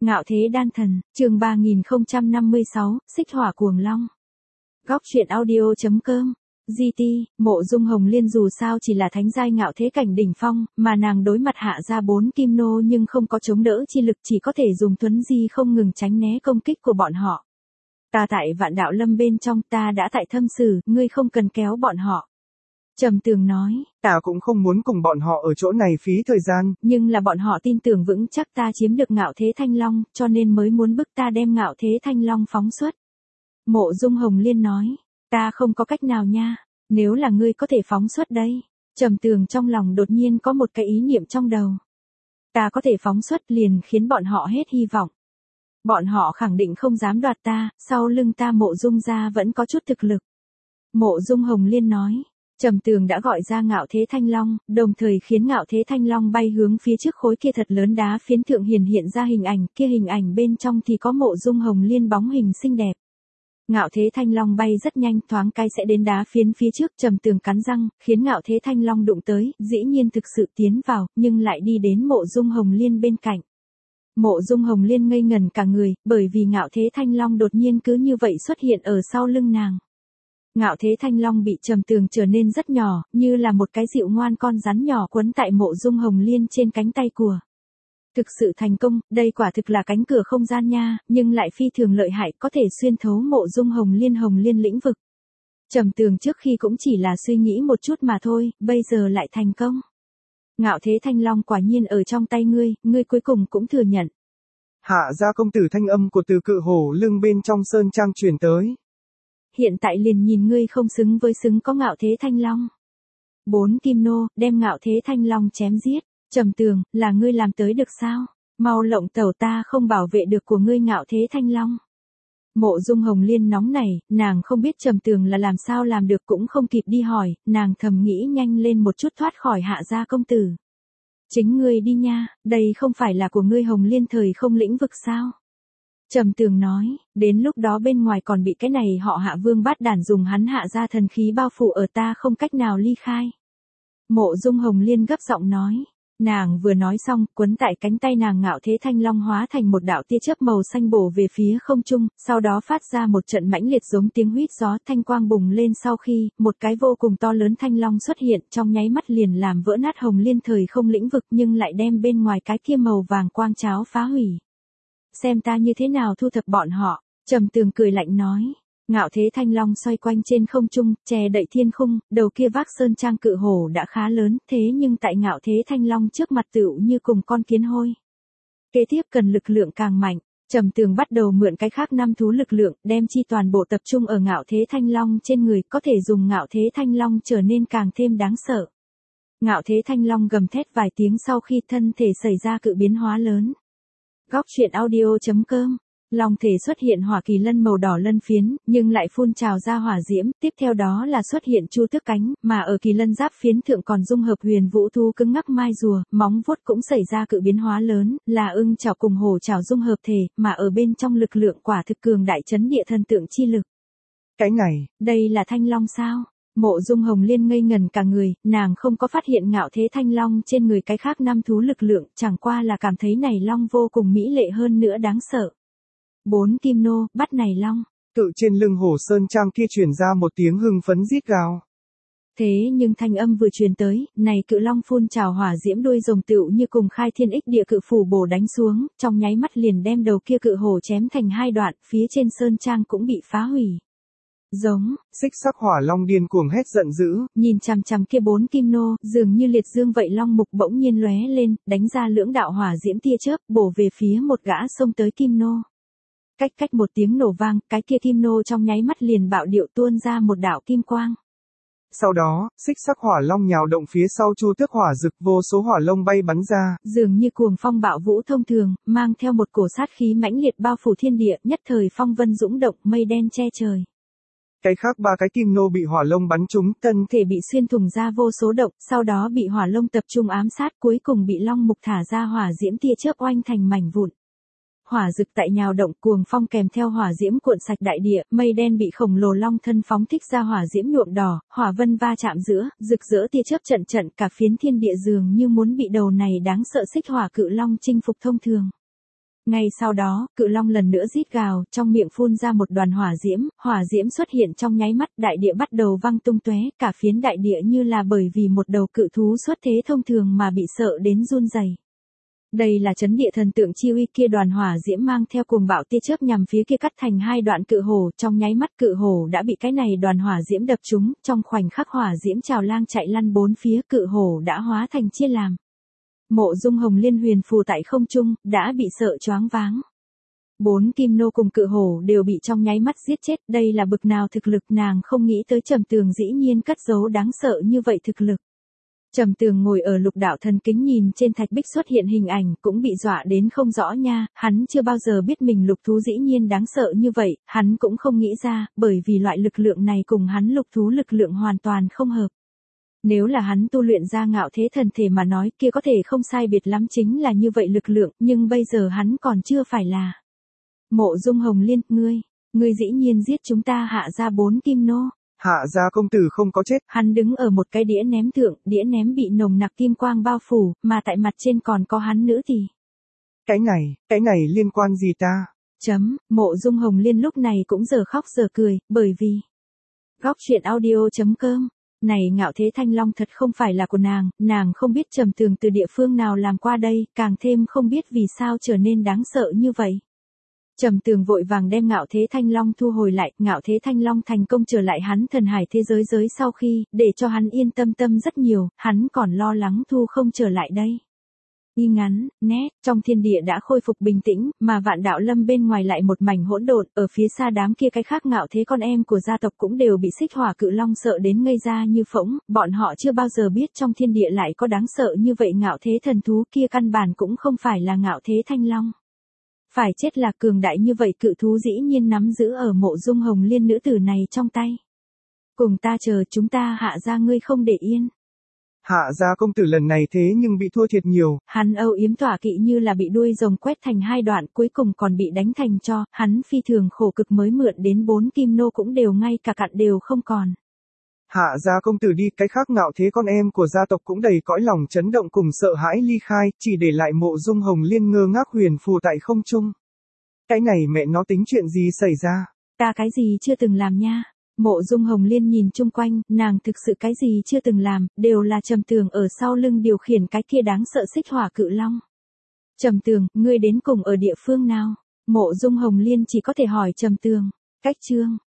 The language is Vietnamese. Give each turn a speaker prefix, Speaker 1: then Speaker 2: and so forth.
Speaker 1: Ngạo thế đan thần, chương 3056, xích hỏa cuồng long. Góc truyện audio.com. GT, Mộ Dung Hồng Liên dù sao chỉ là thánh giai ngạo thế cảnh đỉnh phong, mà nàng đối mặt hạ ra 4 kim nô nhưng không có chống đỡ chi lực, chỉ có thể dùng thuấn di không ngừng tránh né công kích của bọn họ. Ta tại Vạn Đạo Lâm bên trong, ta đã tại thâm sử, ngươi không cần kéo bọn họ. Trầm Tường nói,
Speaker 2: ta cũng không muốn cùng bọn họ ở chỗ này phí thời gian.
Speaker 1: Nhưng là bọn họ tin tưởng vững chắc ta chiếm được ngạo thế thanh long, cho nên mới muốn bức ta đem ngạo thế thanh long phóng xuất. Mộ Dung Hồng Liên nói, ta không có cách nào nha, nếu là ngươi có thể phóng xuất đây. Trầm Tường trong lòng đột nhiên có một cái ý niệm trong đầu. Ta có thể phóng xuất liền khiến bọn họ hết hy vọng. Bọn họ khẳng định không dám đoạt ta, sau lưng ta Mộ Dung gia vẫn có chút thực lực. Mộ Dung Hồng Liên nói. Trầm Tường đã gọi ra ngạo thế thanh long, đồng thời khiến ngạo thế thanh long bay hướng phía trước khối kia thật lớn đá phiến thượng hiện ra hình ảnh, kia hình ảnh bên trong thì có Mộ Dung Hồng Liên bóng hình xinh đẹp. Ngạo thế thanh long bay rất nhanh, thoáng cái sẽ đến đá phiến phía trước. Trầm Tường cắn răng, khiến ngạo thế thanh long đụng tới, dĩ nhiên thực sự tiến vào, nhưng lại đi đến Mộ Dung Hồng Liên bên cạnh. Mộ Dung Hồng Liên ngây ngẩn cả người, bởi vì ngạo thế thanh long đột nhiên cứ như vậy xuất hiện ở sau lưng nàng. Ngạo thế thanh long bị Trầm Tường trở nên rất nhỏ, như là một cái dịu ngoan con rắn nhỏ quấn tại Mộ Dung Hồng Liên trên cánh tay của. Thực sự thành công, đây quả thực là cánh cửa không gian nha, nhưng lại phi thường lợi hại, có thể xuyên thấu Mộ Dung Hồng Liên lĩnh vực. Trầm Tường trước khi cũng chỉ là suy nghĩ một chút mà thôi, bây giờ lại thành công. Ngạo thế thanh long quả nhiên ở trong tay ngươi cuối cùng cũng thừa nhận.
Speaker 2: Hạ gia công tử thanh âm của từ cự hổ lưng bên trong sơn trang truyền tới.
Speaker 1: Hiện tại liền nhìn ngươi không xứng với xứng có ngạo thế thanh long. 4 kim nô, đem ngạo thế thanh long chém giết. Trầm Tường, là ngươi làm tới được sao? Mau lộng tẩu, ta không bảo vệ được của ngươi ngạo thế thanh long. Mộ Dung Hồng Liên nóng nảy, nàng không biết Trầm Tường là làm sao làm được, cũng không kịp đi hỏi, nàng thầm nghĩ nhanh lên một chút thoát khỏi hạ gia công tử. Chính ngươi đi nha, đây không phải là của ngươi Hồng Liên thời không lĩnh vực sao? Trầm Tường nói, đến lúc đó bên ngoài còn bị cái này họ Hạ Vương bát đản dùng hắn hạ gia thần khí bao phủ ở, ta không cách nào ly khai. Mộ Dung Hồng Liên gấp giọng nói. Nàng vừa nói xong, quấn tại cánh tay nàng ngạo thế thanh long hóa thành một đạo tia chớp màu xanh bổ về phía không trung, sau đó phát ra một trận mãnh liệt giống tiếng huýt gió, thanh quang bùng lên sau khi, một cái vô cùng to lớn thanh long xuất hiện, trong nháy mắt liền làm vỡ nát Hồng Liên thời không lĩnh vực, nhưng lại đem bên ngoài cái kia màu vàng quang cháo phá hủy. Xem ta như thế nào thu thập bọn họ. Trầm Tường cười lạnh nói. Ngạo thế thanh long xoay quanh trên không trung, che đậy thiên khung, đầu kia vác sơn trang cự hổ đã khá lớn, thế nhưng tại ngạo thế thanh long trước mặt tựu như cùng con kiến hôi. Kế tiếp cần lực lượng càng mạnh, Trầm Tường bắt đầu mượn cái khác 5 thú lực lượng, đem chi toàn bộ tập trung ở ngạo thế thanh long trên người, có thể dùng ngạo thế thanh long trở nên càng thêm đáng sợ. Ngạo thế thanh long gầm thét vài tiếng sau khi thân thể xảy ra cự biến hóa lớn. Góc truyện audio.com. Long thể xuất hiện hỏa kỳ lân màu đỏ lân phiến, nhưng lại phun trào ra hỏa diễm, tiếp theo đó là xuất hiện chu tước cánh, mà ở kỳ lân giáp phiến thượng còn dung hợp huyền vũ thú cứng ngắc mai rùa, móng vuốt cũng xảy ra cự biến hóa lớn, là ưng chảo cùng hổ chảo dung hợp thể, mà ở bên trong lực lượng quả thực cường đại chấn địa thần tượng chi lực.
Speaker 2: Cái này,
Speaker 1: đây là thanh long sao? Mộ Dung Hồng Liên ngây ngần cả người, nàng không có phát hiện ngạo thế thanh long trên người cái khác 5 thú lực lượng, chẳng qua là cảm thấy này long vô cùng mỹ lệ hơn nữa đáng sợ. 4 kim nô, bắt này long.
Speaker 2: tự trên lưng hổ sơn trang kia truyền ra một tiếng hưng phấn rít gào.
Speaker 1: Thế nhưng thanh âm vừa truyền tới, này cự long phun trào hỏa diễm đuôi rồng tựu như cùng khai thiên ích địa cự phủ bổ đánh xuống, trong nháy mắt liền đem đầu kia cự hổ chém thành 2 đoạn, phía trên sơn trang cũng bị phá hủy. Giống,
Speaker 2: xích sắc hỏa long điên cuồng hét giận dữ,
Speaker 1: nhìn chằm chằm kia 4 kim nô, dường như liệt dương vậy long mục bỗng nhiên lóe lên, đánh ra lưỡng đạo hỏa diễm tia chớp, bổ về phía một gã xông tới kim nô. Cách một tiếng nổ vang, cái kia kim nô trong nháy mắt liền bạo điệu tuôn ra một đạo kim quang.
Speaker 2: Sau đó, xích sắc hỏa long nhào động phía sau chu tước hỏa rực, vô số hỏa long bay bắn ra,
Speaker 1: dường như cuồng phong bạo vũ thông thường, mang theo một cổ sát khí mãnh liệt bao phủ thiên địa, nhất thời phong vân dũng động, mây đen che trời.
Speaker 2: Cái khác 3 cái kim nô bị hỏa long bắn trúng, thân
Speaker 1: thể bị xuyên thủng ra vô số động, sau đó bị hỏa long tập trung ám sát, cuối cùng bị long mục thả ra hỏa diễm tia chớp oanh thành mảnh vụn. Hỏa rực tại nhào động, cuồng phong kèm theo hỏa diễm cuộn sạch đại địa, mây đen bị khổng lồ long thân phóng thích ra hỏa diễm nhuộm đỏ, hỏa vân va chạm giữa, rực rỡ tia chớp trận, cả phiến thiên địa dường như muốn bị đầu này đáng sợ xích hỏa cự long chinh phục thông thường. Ngay sau đó, cự long lần nữa rít gào, trong miệng phun ra một đoàn hỏa diễm xuất hiện trong nháy mắt, đại địa bắt đầu văng tung tóe, cả phiến đại địa như là bởi vì một đầu cự thú xuất thế thông thường mà bị sợ đến run rẩy. Đây là chấn địa thần tượng chi uy, kia đoàn hỏa diễm mang theo cuồng bạo tia chớp nhằm phía kia cắt thành hai đoạn cự hổ, trong nháy mắt cự hổ đã bị cái này đoàn hỏa diễm đập trúng, trong khoảnh khắc hỏa diễm trào lang chạy lăn bốn phía, cự hổ đã hóa thành chia làm. Mộ Dung Hồng Liên huyền phù tại không trung, đã bị sợ choáng váng. 4 kim nô cùng cự hổ đều bị trong nháy mắt giết chết, đây là bực nào thực lực, nàng không nghĩ tới Trầm Tường dĩ nhiên cất giấu đáng sợ như vậy thực lực. Trầm Tường ngồi ở lục đạo thần kính nhìn trên thạch bích xuất hiện hình ảnh, cũng bị dọa đến không rõ nha, hắn chưa bao giờ biết mình lục thú dĩ nhiên đáng sợ như vậy, hắn cũng không nghĩ ra, bởi vì loại lực lượng này cùng hắn lục thú lực lượng hoàn toàn không hợp. Nếu là hắn tu luyện ra ngạo thế thần thể mà nói, kia có thể không sai biệt lắm chính là như vậy lực lượng, nhưng bây giờ hắn còn chưa phải là. Mộ Dung Hồng Liên, ngươi dĩ nhiên giết chúng ta Hạ gia 4 kim nô.
Speaker 2: Hạ gia công tử không có chết.
Speaker 1: Hắn đứng ở một cái đĩa ném thượng, đĩa ném bị nồng nặc kim quang bao phủ, mà tại mặt trên còn có hắn nữ thì.
Speaker 2: Cái này liên quan gì ta?
Speaker 1: Mộ Dung Hồng Liên lúc này cũng giờ khóc giờ cười, bởi vì Góc Truyện Audio.com. Này ngạo thế thanh long thật không phải là của nàng không biết Trầm Tường từ địa phương nào làm qua đây, càng thêm không biết vì sao trở nên đáng sợ như vậy. Trầm Tường vội vàng đem ngạo thế thanh long thu hồi lại, ngạo thế thanh long thành công trở lại hắn thần hải thế giới sau khi, để cho hắn yên tâm rất nhiều, hắn còn lo lắng thu không trở lại đây. Ngắn, nét, trong thiên địa đã khôi phục bình tĩnh, mà Vạn Đạo Lâm bên ngoài lại một mảnh hỗn độn, ở phía xa đám kia cái khác ngạo thế con em của gia tộc cũng đều bị xích hỏa cự long sợ đến ngây ra như phỗng, bọn họ chưa bao giờ biết trong thiên địa lại có đáng sợ như vậy, ngạo thế thần thú kia căn bản cũng không phải là ngạo thế thanh long. Phải chết là cường đại như vậy cự thú dĩ nhiên nắm giữ ở Mộ Dung Hồng Liên nữ tử này trong tay. Cùng ta chờ, chúng ta Hạ gia ngươi không để yên.
Speaker 2: Hạ gia công tử lần này thế nhưng bị thua thiệt nhiều.
Speaker 1: Hắn âu yếm tỏa kỵ như là bị đuôi rồng quét thành hai đoạn, cuối cùng còn bị đánh thành tro, hắn phi thường khổ cực mới mượn đến 4 kim nô cũng đều ngay cả cặn đều không còn.
Speaker 2: Hạ gia công tử đi, cái khác ngạo thế con em của gia tộc cũng đầy cõi lòng chấn động cùng sợ hãi ly khai, chỉ để lại Mộ Dung Hồng Liên ngơ ngác huyền phù tại không trung. Cái này mẹ nó tính chuyện gì xảy ra?
Speaker 1: Ta cái gì chưa từng làm nha. Mộ Dung Hồng Liên nhìn chung quanh, nàng thực sự cái gì chưa từng làm, đều là Trầm Tường ở sau lưng điều khiển cái kia đáng sợ xích hỏa cự long. Trầm Tường, ngươi đến cùng ở địa phương nào? Mộ Dung Hồng Liên chỉ có thể hỏi Trầm Tường. Cách chương